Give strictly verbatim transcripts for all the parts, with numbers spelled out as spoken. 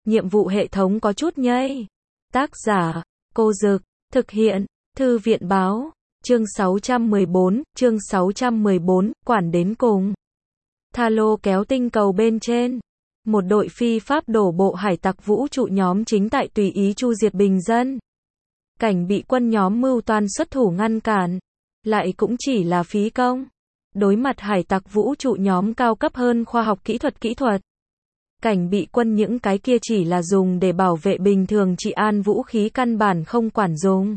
nhiệm vụ hệ thống có chút nhây. Tác giả, Cô Dực, thực hiện, Thư viện Báo, chương sáu trăm mười bốn, chương sáu trăm mười bốn, quản đến cùng. Tha lô kéo tinh cầu bên trên. Một đội phi pháp đổ bộ hải tặc vũ trụ nhóm chính tại tùy ý chu diệt bình dân. Cảnh bị quân nhóm mưu toan xuất thủ ngăn cản, lại cũng chỉ là phí công. Đối mặt hải tặc vũ trụ nhóm cao cấp hơn khoa học kỹ thuật kỹ thuật. Cảnh bị quân những cái kia chỉ là dùng để bảo vệ bình thường trị an vũ khí căn bản không quản dùng.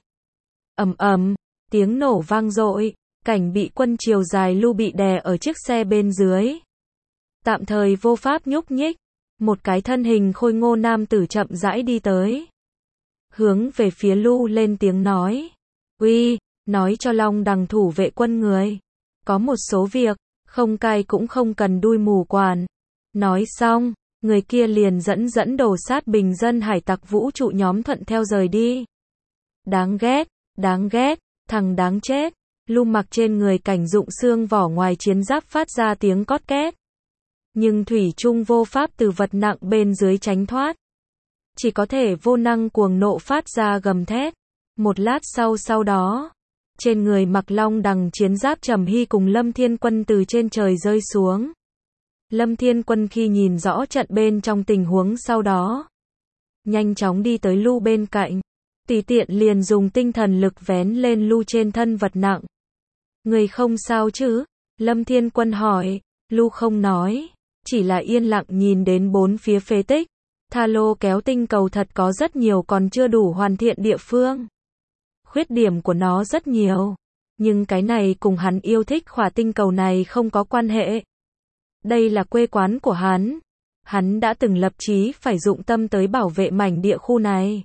Ầm ầm, tiếng nổ vang dội, cảnh bị quân chiều dài lưu bị đè ở chiếc xe bên dưới. Tạm thời vô pháp nhúc nhích, một cái thân hình khôi ngô nam tử chậm rãi đi tới. Hướng về phía Lu lên tiếng nói. Uy, nói cho Long Đằng thủ vệ quân người. Có một số việc, không cai cũng không cần đuôi mù quản. Nói xong, người kia liền dẫn dẫn đổ sát bình dân hải tặc vũ trụ nhóm thuận theo rời đi. Đáng ghét, đáng ghét, thằng đáng chết. Lu mặc trên người cảnh dụng xương vỏ ngoài chiến giáp phát ra tiếng cót két. Nhưng thủy chung vô pháp từ vật nặng bên dưới tránh thoát. Chỉ có thể vô năng cuồng nộ phát ra gầm thét. Một lát sau sau đó, trên người mặc Long Đằng chiến giáp Trầm Hy cùng Lâm Thiên Quân từ trên trời rơi xuống. Lâm Thiên Quân khi nhìn rõ trận bên trong tình huống sau đó, nhanh chóng đi tới Lu bên cạnh, tùy tiện liền dùng tinh thần lực vén lên Lu trên thân vật nặng. Người không sao chứ? Lâm Thiên Quân hỏi. Lu không nói, chỉ là yên lặng nhìn đến bốn phía phế tích. Tha lô kéo tinh cầu thật có rất nhiều còn chưa đủ hoàn thiện địa phương. Khuyết điểm của nó rất nhiều, nhưng cái này cùng hắn yêu thích khỏa tinh cầu này không có quan hệ. Đây là quê quán của hắn. Hắn đã từng lập chí phải dụng tâm tới bảo vệ mảnh địa khu này.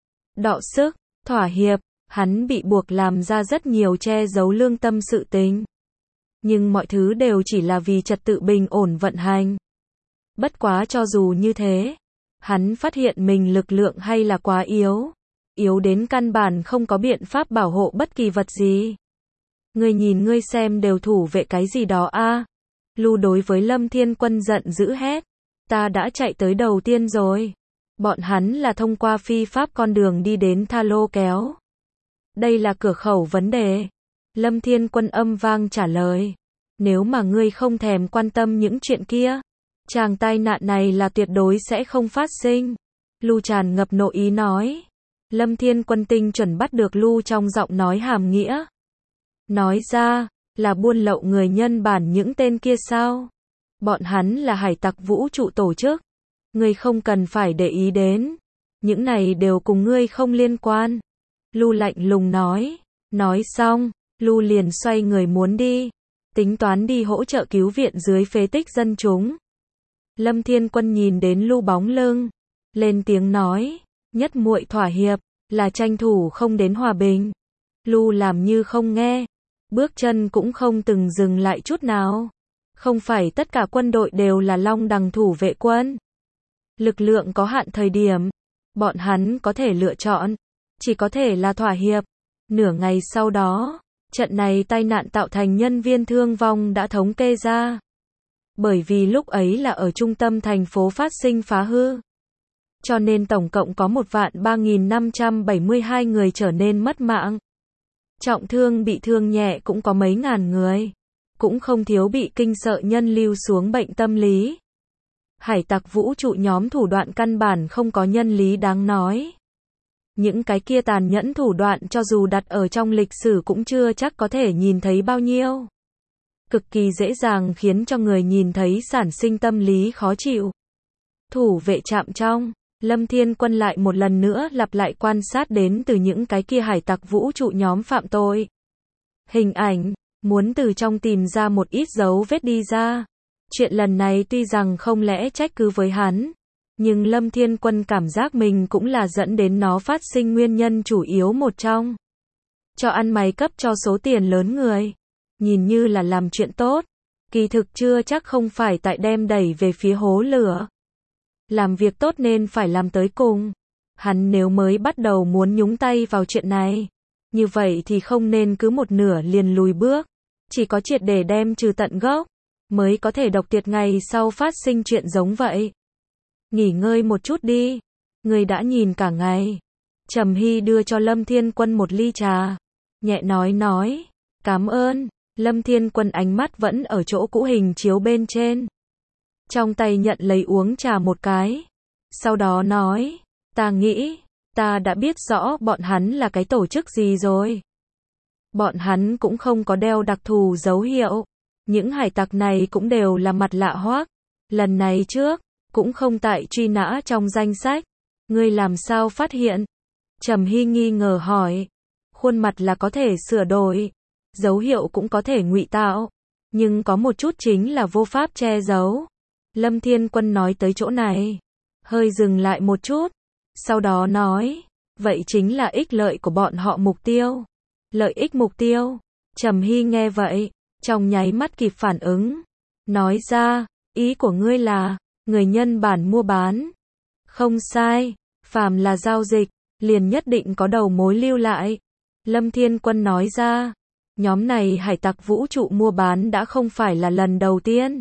Đọ sức, thỏa hiệp, hắn bị buộc làm ra rất nhiều che giấu lương tâm sự tình. Nhưng mọi thứ đều chỉ là vì trật tự bình ổn vận hành. Bất quá cho dù như thế, hắn phát hiện mình lực lượng hay là quá yếu. Yếu đến căn bản không có biện pháp bảo hộ bất kỳ vật gì. Ngươi nhìn ngươi xem đều thủ vệ cái gì đó a? À? Lu đối với Lâm Thiên Quân giận dữ hét. Ta đã chạy tới đầu tiên rồi. Bọn hắn là thông qua phi pháp con đường đi đến Tha lô kéo. Đây là cửa khẩu vấn đề. Lâm Thiên Quân âm vang trả lời. Nếu mà ngươi không thèm quan tâm những chuyện kia, chàng tai nạn này là tuyệt đối sẽ không phát sinh. Lu tràn ngập nội ý nói. Lâm Thiên Quân tinh chuẩn bắt được Lu trong giọng nói hàm nghĩa. Nói ra, là buôn lậu người nhân bản những tên kia sao? Bọn hắn là hải tặc vũ trụ tổ chức. Ngươi không cần phải để ý đến. Những này đều cùng ngươi không liên quan. Lu lạnh lùng nói. Nói xong, Lu liền xoay người muốn đi. Tính toán đi hỗ trợ cứu viện dưới phế tích dân chúng. Lâm Thiên Quân nhìn đến Lu bóng lưng. Lên tiếng nói. Nhất muội thỏa hiệp, là tranh thủ không đến hòa bình. Lu làm như không nghe. Bước chân cũng không từng dừng lại chút nào. Không phải tất cả quân đội đều là Long Đằng thủ vệ quân. Lực lượng có hạn thời điểm. Bọn hắn có thể lựa chọn. Chỉ có thể là thỏa hiệp. Nửa ngày sau đó, trận này tai nạn tạo thành nhân viên thương vong đã thống kê ra. Bởi vì lúc ấy là ở trung tâm thành phố phát sinh phá hư. Cho nên tổng cộng có một vạn ba nghìn năm trăm bảy mươi hai người trở nên mất mạng. Trọng thương bị thương nhẹ cũng có mấy ngàn người. Cũng không thiếu bị kinh sợ nhân lưu xuống bệnh tâm lý. Hải tặc vũ trụ nhóm thủ đoạn căn bản không có nhân lý đáng nói. Những cái kia tàn nhẫn thủ đoạn cho dù đặt ở trong lịch sử cũng chưa chắc có thể nhìn thấy bao nhiêu. Cực kỳ dễ dàng khiến cho người nhìn thấy sản sinh tâm lý khó chịu. Thủ vệ trạm trong, Lâm Thiên Quân lại một lần nữa lặp lại quan sát đến từ những cái kia hải tặc vũ trụ nhóm phạm tội. Hình ảnh, muốn từ trong tìm ra một ít dấu vết đi ra. Chuyện lần này tuy rằng không lẽ trách cứ với hắn, nhưng Lâm Thiên Quân cảm giác mình cũng là dẫn đến nó phát sinh nguyên nhân chủ yếu một trong. Cho ăn mày cấp cho số tiền lớn người. Nhìn như là làm chuyện tốt. Kỳ thực chưa chắc không phải tại đem đẩy về phía hố lửa. Làm việc tốt nên phải làm tới cùng. Hắn nếu mới bắt đầu muốn nhúng tay vào chuyện này, như vậy thì không nên cứ một nửa liền lùi bước. Chỉ có triệt để đem trừ tận gốc, mới có thể độc tiệt ngày sau phát sinh chuyện giống vậy. nghỉ ngơi một chút đi. Người đã nhìn cả ngày. Trầm Hy đưa cho Lâm Thiên Quân một ly trà. Nhẹ nói nói, cảm ơn. Lâm Thiên Quân ánh mắt vẫn ở chỗ cũ hình chiếu bên trên. Trong tay nhận lấy uống trà một cái. Sau đó nói, ta nghĩ, ta đã biết rõ bọn hắn là cái tổ chức gì rồi. Bọn hắn cũng không có đeo đặc thù dấu hiệu. Những hải tặc này cũng đều là mặt lạ hoắc. Lần này trước, cũng không tại truy nã trong danh sách. Ngươi làm sao phát hiện? Trầm Hy nghi ngờ hỏi. Khuôn mặt là có thể sửa đổi. Dấu hiệu cũng có thể ngụy tạo. Nhưng có một chút chính là vô pháp che giấu. Lâm Thiên Quân nói tới chỗ này. Hơi dừng lại một chút. Sau đó nói. Vậy chính là ích lợi của bọn họ mục tiêu. Lợi ích mục tiêu. Trầm Hy nghe vậy. Trong nháy mắt kịp phản ứng. Nói ra. Ý của ngươi là. Người nhân bản mua bán. Không sai. Phàm là giao dịch. Liền nhất định có đầu mối lưu lại. Lâm Thiên Quân nói ra. Nhóm này hải tặc vũ trụ mua bán đã không phải là lần đầu tiên.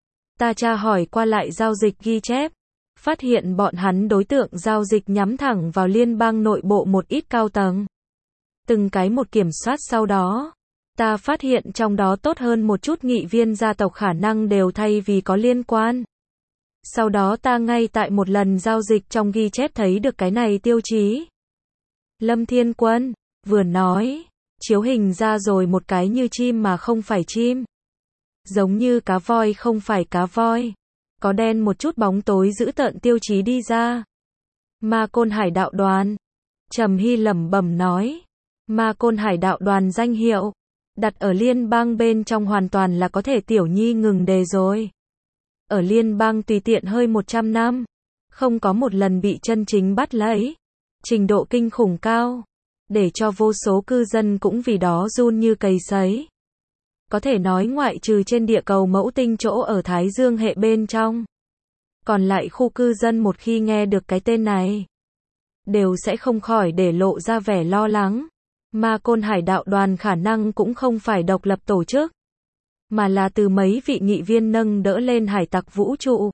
Ta tra hỏi qua lại giao dịch ghi chép. Phát hiện bọn hắn đối tượng giao dịch nhắm thẳng vào liên bang nội bộ một ít cao tầng. Từng cái một kiểm soát sau đó. Ta phát hiện trong đó tốt hơn một chút nghị viên gia tộc khả năng đều thay vì có liên quan. Sau đó ta ngay tại một lần giao dịch trong ghi chép thấy được cái này tiêu chí. Lâm Thiên Quân vừa nói, chiếu hình ra rồi một cái như chim mà không phải chim. Giống như cá voi không phải cá voi. Có đen một chút bóng tối giữ tợn tiêu chí đi ra. Ma Côn Hải Đạo Đoàn. Trầm Hy lẩm bẩm nói. Ma Côn Hải Đạo Đoàn danh hiệu. Đặt ở liên bang bên trong hoàn toàn là có thể tiểu nhi ngừng đề rồi. Ở liên bang tùy tiện hơi một trăm năm. Không có một lần bị chân chính bắt lấy. Trình độ kinh khủng cao. Để cho vô số cư dân cũng vì đó run như cầy sấy. Có thể nói ngoại trừ trên địa cầu mẫu tinh chỗ ở Thái Dương hệ bên trong. Còn lại khu cư dân một khi nghe được cái tên này. Đều sẽ không khỏi để lộ ra vẻ lo lắng. Ma Côn Hải Đạo Đoàn khả năng cũng không phải độc lập tổ chức. Mà là từ mấy vị nghị viên nâng đỡ lên hải tặc vũ trụ.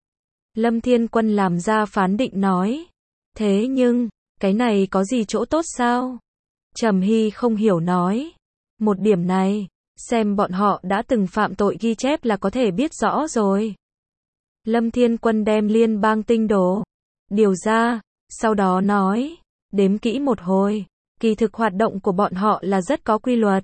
Lâm Thiên Quân làm ra phán định nói. Thế nhưng, cái này có gì chỗ tốt sao? Trầm Hy không hiểu nói. Một điểm này, xem bọn họ đã từng phạm tội ghi chép là có thể biết rõ rồi. Lâm Thiên Quân đem liên bang tinh đồ điều ra, sau đó nói, đếm kỹ một hồi, kỳ thực hoạt động của bọn họ là rất có quy luật.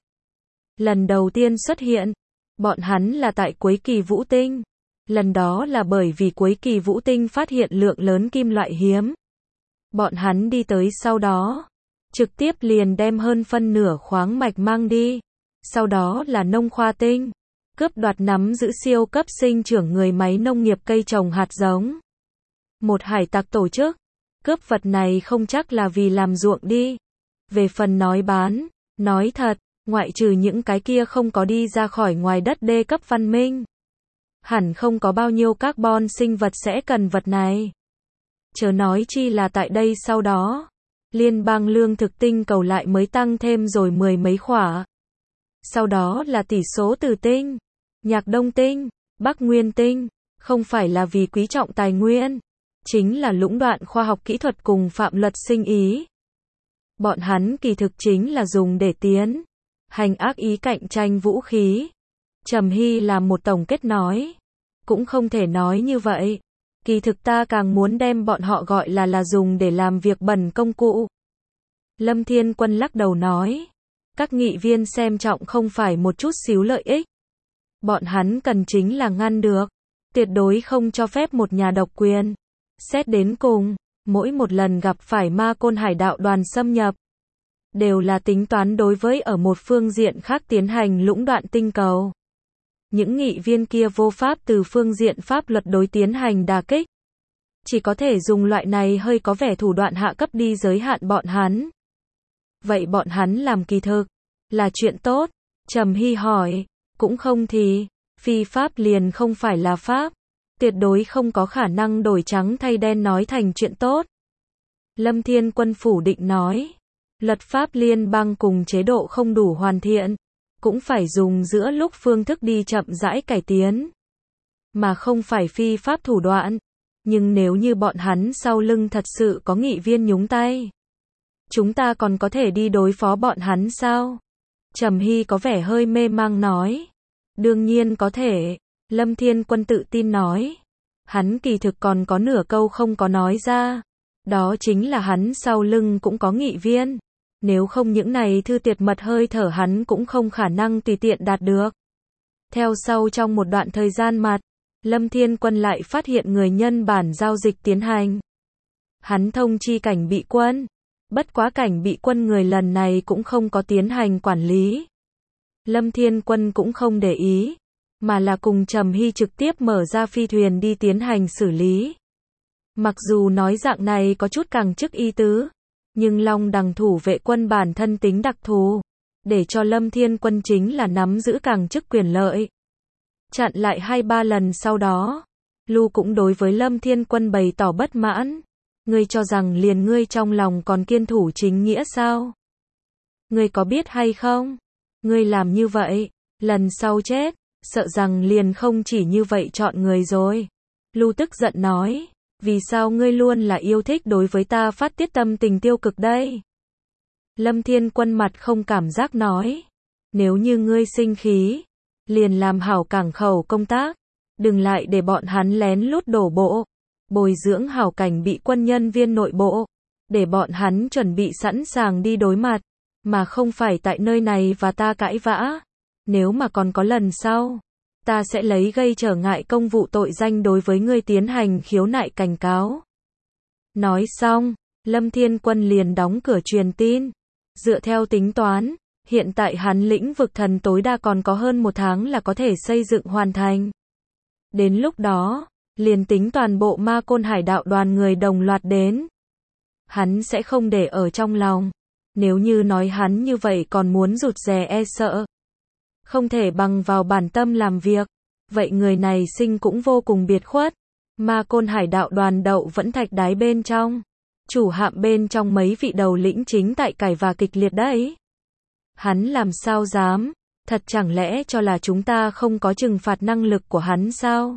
Lần đầu tiên xuất hiện, bọn hắn là tại cuối kỳ vũ tinh. Lần đó là bởi vì cuối kỳ vũ tinh phát hiện lượng lớn kim loại hiếm. Bọn hắn đi tới sau đó, trực tiếp liền đem hơn phân nửa khoáng mạch mang đi. Sau đó là nông khoa tinh, cướp đoạt nắm giữ siêu cấp sinh trưởng người máy nông nghiệp cây trồng hạt giống. Một hải tặc tổ chức, cướp vật này không chắc là vì làm ruộng đi. Về phần nói bán, nói thật, ngoại trừ những cái kia không có đi ra khỏi ngoài đất đê cấp văn minh. Hẳn không có bao nhiêu carbon sinh vật sẽ cần vật này. Chớ nói chi là tại đây sau đó, liên bang lương thực tinh cầu lại mới tăng thêm rồi mười mấy khỏa. Sau đó là tỷ số từ tinh, nhạc đông tinh, bắc nguyên tinh, không phải là vì quý trọng tài nguyên, chính là lũng đoạn khoa học kỹ thuật cùng phạm luật sinh ý. Bọn hắn kỳ thực chính là dùng để tiến hành ác ý cạnh tranh vũ khí. Trầm Hy làm một tổng kết nói, cũng không thể nói như vậy. Kỳ thực ta càng muốn đem bọn họ gọi là là dùng để làm việc bẩn công cụ. Lâm Thiên Quân lắc đầu nói, các nghị viên xem trọng không phải một chút xíu lợi ích. Bọn hắn cần chính là ngăn được, tuyệt đối không cho phép một nhà độc quyền. Xét đến cùng, mỗi một lần gặp phải Ma Côn Hải Đạo Đoàn xâm nhập, đều là tính toán đối với ở một phương diện khác tiến hành lũng đoạn tinh cầu. Những nghị viên kia vô pháp từ phương diện pháp luật đối tiến hành đả kích. Chỉ có thể dùng loại này hơi có vẻ thủ đoạn hạ cấp đi giới hạn bọn hắn. Vậy bọn hắn làm kỳ thực là chuyện tốt? Trầm Hy hỏi, cũng không thì, phi pháp liền không phải là pháp. Tuyệt đối không có khả năng đổi trắng thay đen nói thành chuyện tốt. Lâm Thiên Quân phủ định nói, luật pháp liên bang cùng chế độ không đủ hoàn thiện, cũng phải dùng giữa lúc phương thức đi chậm rãi cải tiến, mà không phải phi pháp thủ đoạn. Nhưng nếu như bọn hắn sau lưng thật sự có nghị viên nhúng tay, chúng ta còn có thể đi đối phó bọn hắn sao? Trầm Hy có vẻ hơi mê mang nói. Đương nhiên có thể, Lâm Thiên Quân tự tin nói. Hắn kỳ thực còn có nửa câu không có nói ra. Đó chính là hắn sau lưng cũng có nghị viên. Nếu không những này thư tuyệt mật hơi thở hắn cũng không khả năng tùy tiện đạt được. Theo sau trong một đoạn thời gian mặt, Lâm Thiên Quân lại phát hiện người nhân bản giao dịch tiến hành. Hắn thông chi cảnh bị quân. Bất quá cảnh bị quân người lần này cũng không có tiến hành quản lý. Lâm Thiên Quân cũng không để ý, mà là cùng Trầm Hy trực tiếp mở ra phi thuyền đi tiến hành xử lý. Mặc dù nói dạng này có chút càng chức y tứ, nhưng Long Đằng thủ vệ quân bản thân tính đặc thù, để cho Lâm Thiên Quân chính là nắm giữ càng chức quyền lợi. Chặn lại hai ba lần sau đó, Lu cũng đối với Lâm Thiên Quân bày tỏ bất mãn. Ngươi cho rằng liền ngươi trong lòng còn kiên thủ chính nghĩa sao? Ngươi có biết hay không? Ngươi làm như vậy, lần sau chết, sợ rằng liền không chỉ như vậy chọn người rồi. Lu tức giận nói, vì sao ngươi luôn là yêu thích đối với ta phát tiết tâm tình tiêu cực đây? Lâm Thiên Quân mặt không cảm giác nói, nếu như ngươi sinh khí, liền làm hảo cảng khẩu công tác, đừng lại để bọn hắn lén lút đổ bộ. Bồi dưỡng hảo cảnh bị quân nhân viên nội bộ, để bọn hắn chuẩn bị sẵn sàng đi đối mặt, mà không phải tại nơi này và ta cãi vã. Nếu mà còn có lần sau, ta sẽ lấy gây trở ngại công vụ tội danh đối với ngươi tiến hành khiếu nại cảnh cáo. Nói xong, Lâm Thiên Quân liền đóng cửa truyền tin. Dựa theo tính toán, hiện tại hắn lĩnh vực thần tối đa còn có hơn một tháng là có thể xây dựng hoàn thành. Đến lúc đó, liền tính toàn bộ Ma Côn Hải đạo đoàn người đồng loạt đến, hắn sẽ không để ở trong lòng. Nếu như nói hắn như vậy còn muốn rụt rè e sợ, không thể bằng vào bản tâm làm việc, vậy người này sinh cũng vô cùng biệt khuất. Ma Côn Hải đạo đoàn đậu vẫn thạch đái bên trong, chủ hạm bên trong mấy vị đầu lĩnh chính tại cải và kịch liệt đấy. Hắn làm sao dám, thật chẳng lẽ cho là chúng ta không có trừng phạt năng lực của hắn sao?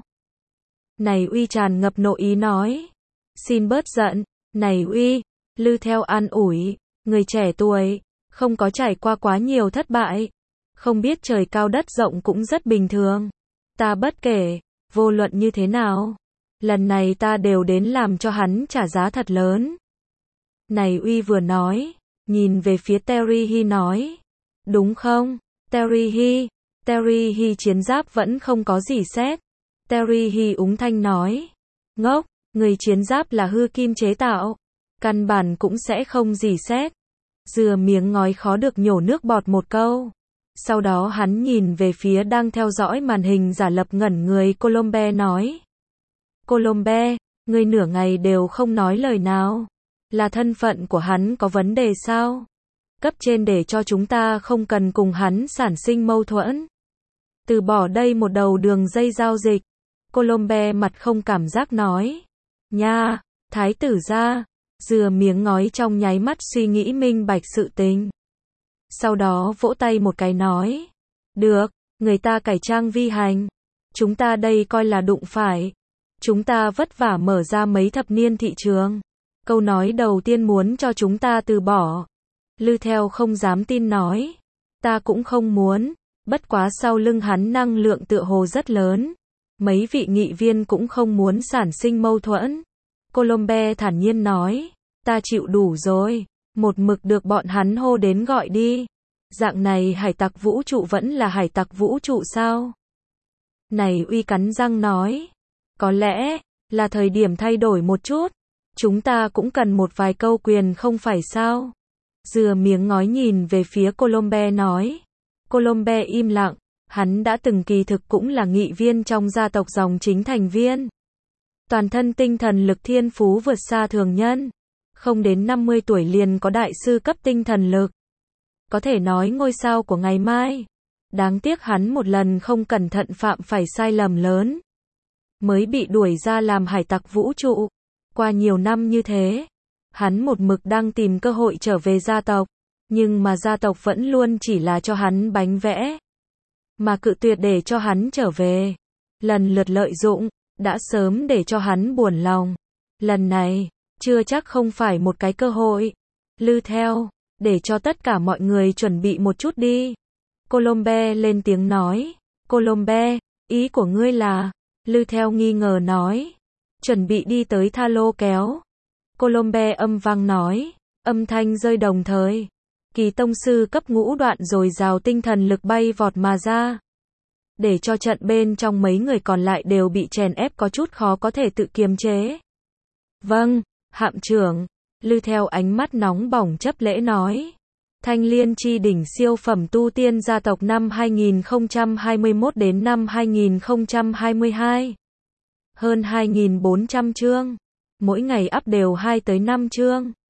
Này Uy tràn ngập nội ý nói, xin bớt giận. Này Uy, Lư theo an ủi, người trẻ tuổi, không có trải qua quá nhiều thất bại, không biết trời cao đất rộng cũng rất bình thường. Ta bất kể, vô luận như thế nào, lần này ta đều đến làm cho hắn trả giá thật lớn. Này Uy vừa nói, nhìn về phía Terry Hy nói, đúng không, Terry Hy, Terry Hy chiến giáp vẫn không có gì xét. Terry Hy úng thanh nói, ngốc, người chiến giáp là hư kim chế tạo, căn bản cũng sẽ không gì xét. Dừa miếng ngói khó được nhổ nước bọt một câu. Sau đó hắn nhìn về phía đang theo dõi màn hình giả lập ngẩn người Colombe nói, Colombe, ngươi nửa ngày đều không nói lời nào, là thân phận của hắn có vấn đề sao? Cấp trên để cho chúng ta không cần cùng hắn sản sinh mâu thuẫn, từ bỏ đây một đầu đường dây giao dịch. Colombe mặt không cảm giác nói, nha, thái tử gia. Dừa miếng ngói trong nháy mắt suy nghĩ minh bạch sự tình. Sau đó vỗ tay một cái nói, được, người ta cải trang vi hành, chúng ta đây coi là đụng phải. Chúng ta vất vả mở ra mấy thập niên thị trường, câu nói đầu tiên muốn cho chúng ta từ bỏ. Lư theo không dám tin nói, ta cũng không muốn, bất quá sau lưng hắn năng lượng tựa hồ rất lớn, mấy vị nghị viên cũng không muốn sản sinh mâu thuẫn. Colombe thản nhiên nói, ta chịu đủ rồi, một mực được bọn hắn hô đến gọi đi. Dạng này hải tặc vũ trụ vẫn là hải tặc vũ trụ sao? Này Uy cắn răng nói, có lẽ là thời điểm thay đổi một chút, chúng ta cũng cần một vài câu quyền không phải sao? Dừa miếng ngói nhìn về phía Colombe nói. Colombe im lặng, hắn đã từng kỳ thực cũng là nghị viên trong gia tộc dòng chính thành viên. Toàn thân tinh thần lực thiên phú vượt xa thường nhân, không đến năm mươi tuổi liền có đại sư cấp tinh thần lực. Có thể nói ngôi sao của ngày mai. Đáng tiếc hắn một lần không cẩn thận phạm phải sai lầm lớn, mới bị đuổi ra làm hải tặc vũ trụ. Qua nhiều năm như thế, hắn một mực đang tìm cơ hội trở về gia tộc, nhưng mà gia tộc vẫn luôn chỉ là cho hắn bánh vẽ, mà cự tuyệt để cho hắn trở về. Lần lượt lợi dụng, đã sớm để cho hắn buồn lòng. Lần này, chưa chắc không phải một cái cơ hội. Lư Theo, để cho tất cả mọi người chuẩn bị một chút đi. Colombe lên tiếng nói. Colombe, ý của ngươi là? Lư Theo nghi ngờ nói. Chuẩn bị đi tới tha lô kéo. Colombe âm vang nói. Âm thanh rơi đồng thời. Kỳ tông sư cấp ngũ đoạn rồi rào tinh thần lực bay vọt mà ra. Để cho trận bên trong mấy người còn lại đều bị chèn ép có chút khó có thể tự kiềm chế. Vâng, hạm trưởng. Lư Theo ánh mắt nóng bỏng chấp lễ nói. Thanh Liên chi đỉnh siêu phẩm tu tiên gia tộc năm hai nghìn không trăm hai mươi mốt đến năm hai nghìn không trăm hai mươi hai. Hơn hai nghìn bốn trăm chương. Mỗi ngày up đều hai tới năm chương.